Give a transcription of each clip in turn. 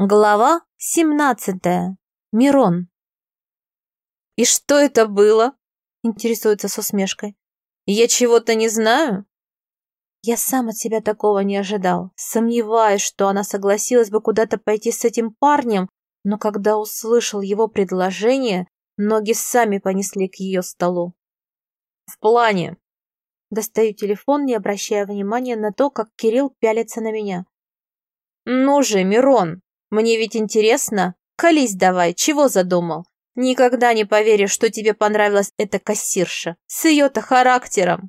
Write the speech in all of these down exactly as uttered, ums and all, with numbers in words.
Глава семнадцатая. Мирон. «И что это было?» — интересуется с усмешкой. «Я чего-то не знаю?» Я сам от себя такого не ожидал. Сомневаюсь, что она согласилась бы куда-то пойти с этим парнем, но когда услышал его предложение, ноги сами понесли к ее столу. «В плане?» Достаю телефон, не обращая внимания на то, как Кирилл пялится на меня. «Ну же, Мирон, мне ведь интересно. Колись давай, чего задумал? Никогда не поверишь, что тебе понравилась эта кассирша. С ее-то характером».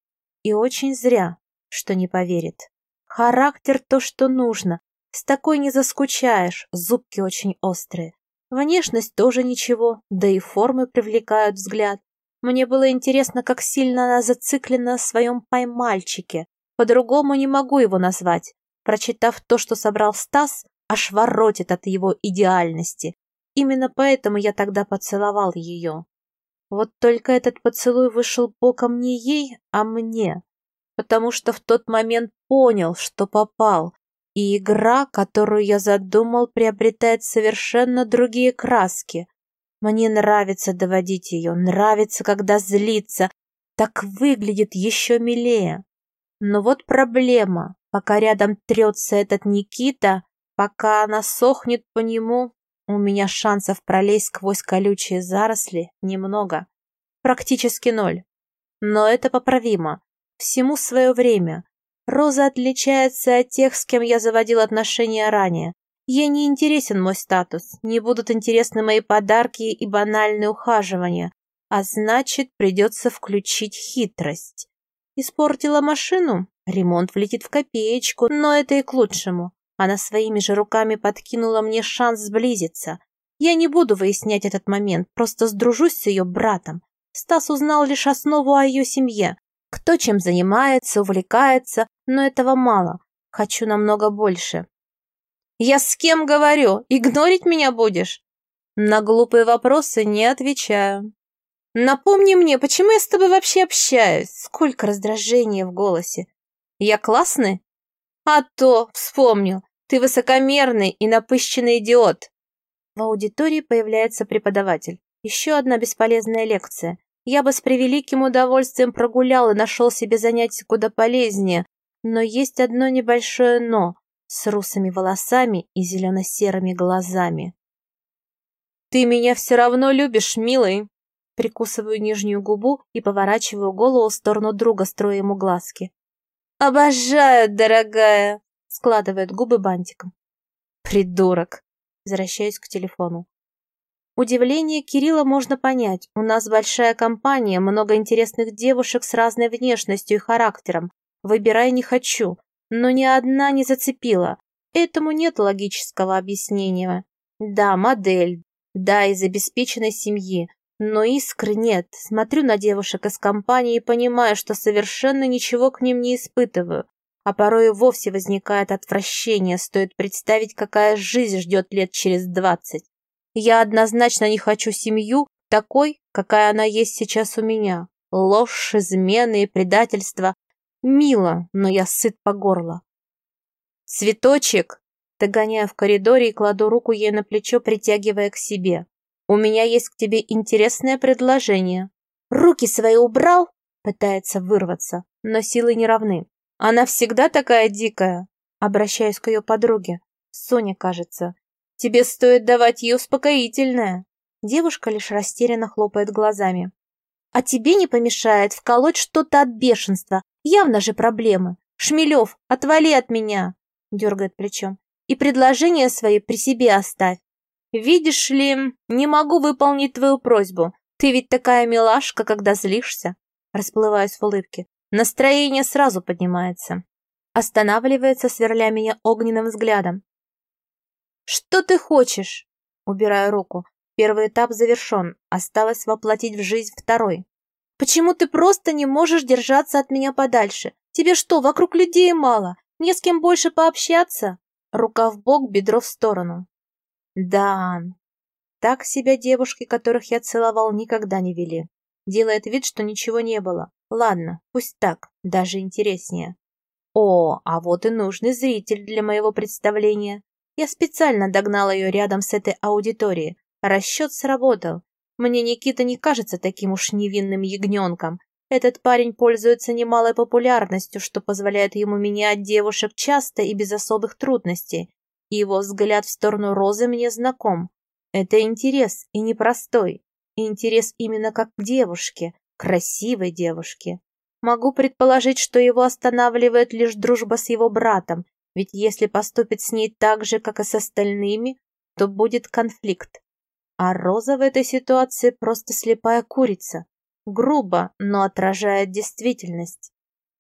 И очень зря, что не поверит. Характер то, что нужно. С такой не заскучаешь, зубки очень острые. Внешность тоже ничего, да и формы привлекают взгляд. Мне было интересно, как сильно она зациклена на своем поймальчике. По-другому не могу его назвать. Прочитав то, что собрал Стас, аж воротит от его идеальности. Именно поэтому я тогда поцеловал ее. Вот только этот поцелуй вышел боком не ей, а мне. Потому что в тот момент понял, что попал. И игра, которую я задумал, приобретает совершенно другие краски. Мне нравится доводить ее, нравится, когда злится. Так выглядит еще милее. Но вот проблема. Пока рядом трется этот Никита, пока она сохнет по нему, у меня шансов пролезть сквозь колючие заросли немного. Практически ноль. Но это поправимо. Всему свое время. Роза отличается от тех, с кем я заводил отношения ранее. Ей не интересен мой статус, не будут интересны мои подарки и банальные ухаживания, а значит, придется включить хитрость. Испортила машину? Ремонт влетит в копеечку, но это и к лучшему. Она своими же руками подкинула мне шанс сблизиться. Я не буду выяснять этот момент, просто сдружусь с ее братом. Стас узнал лишь основу о ее семье. Кто чем занимается, увлекается, но этого мало. Хочу намного больше. «Я с кем говорю? Игнорить меня будешь?» На глупые вопросы не отвечаю. «Напомни мне, почему я с тобой вообще общаюсь? Сколько раздражения в голосе. Я классный? А то, вспомнил, ты высокомерный и напыщенный идиот». В аудитории появляется преподаватель. Еще одна бесполезная лекция. Я бы с превеликим удовольствием прогулял и нашел себе занятие куда полезнее, но есть одно небольшое «но» с русыми волосами и зелено-серыми глазами. «Ты меня все равно любишь, милый!» Прикусываю нижнюю губу и поворачиваю голову в сторону друга, строя ему глазки. «Обожаю, дорогая!» Складывает губы бантиком. «Придурок!» Возвращаюсь к телефону. Удивление Кирилла можно понять. У нас большая компания, много интересных девушек с разной внешностью и характером. Выбирай не хочу, но ни одна не зацепила. Этому нет логического объяснения. Да, модель, да, из обеспеченной семьи, но искры нет. Смотрю на девушек из компании и понимаю, что совершенно ничего к ним не испытываю. А порой и вовсе возникает отвращение, стоит представить, какая жизнь ждет лет через двадцать. Я однозначно не хочу семью такой, какая она есть сейчас у меня. Ложь, измены и предательство. Мило, но я сыт по горло. «Цветочек!» Догоняю в коридоре и кладу руку ей на плечо, притягивая к себе. «У меня есть к тебе интересное предложение». «Руки свои убрал?» Пытается вырваться, но силы не равны. «Она всегда такая дикая?» Обращаюсь к ее подруге. Соня, кажется. «Тебе стоит давать ей успокоительное». Девушка лишь растерянно хлопает глазами. «А тебе не помешает вколоть что-то от бешенства. Явно же проблемы. Шмелев, отвали от меня!» Дергает плечом. «И предложение свои при себе оставь. Видишь ли, не могу выполнить твою просьбу. Ты ведь такая милашка, когда злишься». Расплываюсь в улыбке. Настроение сразу поднимается. Останавливается, сверля меня огненным взглядом. «Что ты хочешь?» Убираю руку. Первый этап завершен. Осталось воплотить в жизнь второй. «Почему ты просто не можешь держаться от меня подальше? Тебе что, вокруг людей мало? Не с кем больше пообщаться?» Рука в бок, бедро в сторону. Да, так себя девушки, которых я целовал, никогда не вели. Делает вид, что ничего не было. Ладно, пусть так, даже интереснее. О, а вот и нужный зритель для моего представления. Я специально догнала ее рядом с этой аудиторией. Расчет сработал. Мне Никита не кажется таким уж невинным ягненком. Этот парень пользуется немалой популярностью, что позволяет ему менять девушек часто и без особых трудностей. И его взгляд в сторону Розы мне знаком. Это интерес, и непростой. Интерес именно как к девушке, красивой девушке. Могу предположить, что его останавливает лишь дружба с его братом, ведь если поступит с ней так же, как и с остальными, то будет конфликт. А Роза в этой ситуации просто слепая курица. Грубо, но отражает действительность.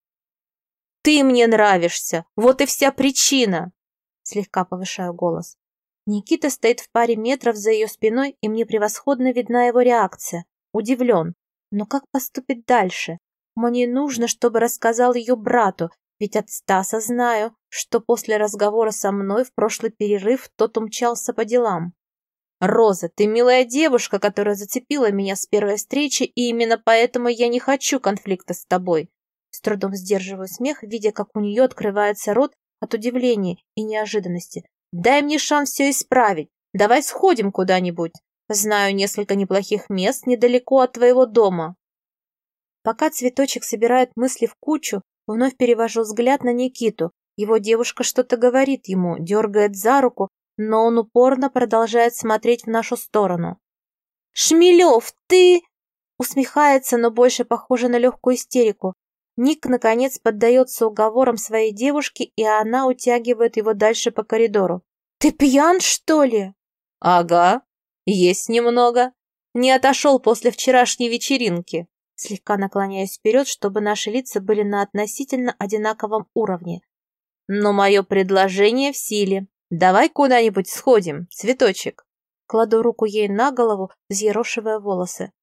«Ты мне нравишься! Вот и вся причина!» Слегка повышаю голос. Никита стоит в паре метров за ее спиной, и мне превосходно видна его реакция. Удивлен. Но как поступить дальше? Мне нужно, чтобы рассказал ее брату, ведь от Стаса знаю, что после разговора со мной в прошлый перерыв тот умчался по делам. «Роза, ты милая девушка, которая зацепила меня с первой встречи, и именно поэтому я не хочу конфликта с тобой». С трудом сдерживаю смех, видя, как у нее открывается рот от удивления и неожиданности. «Дай мне шанс все исправить. Давай сходим куда-нибудь. Знаю несколько неплохих мест недалеко от твоего дома». Пока цветочек собирает мысли в кучу, вновь перевожу взгляд на Никиту. Его девушка что-то говорит ему, дергает за руку, но он упорно продолжает смотреть в нашу сторону. «Шмелев, ты...» Усмехается, но больше похоже на легкую истерику. Ник, наконец, поддается уговорам своей девушки, и она утягивает его дальше по коридору. «Ты пьян, что ли?» «Ага, есть немного. Не отошел после вчерашней вечеринки». Слегка наклоняясь вперед, чтобы наши лица были на относительно одинаковом уровне. «Но мое предложение в силе. Давай куда-нибудь сходим, цветочек». Кладу руку ей на голову, взъерошивая волосы.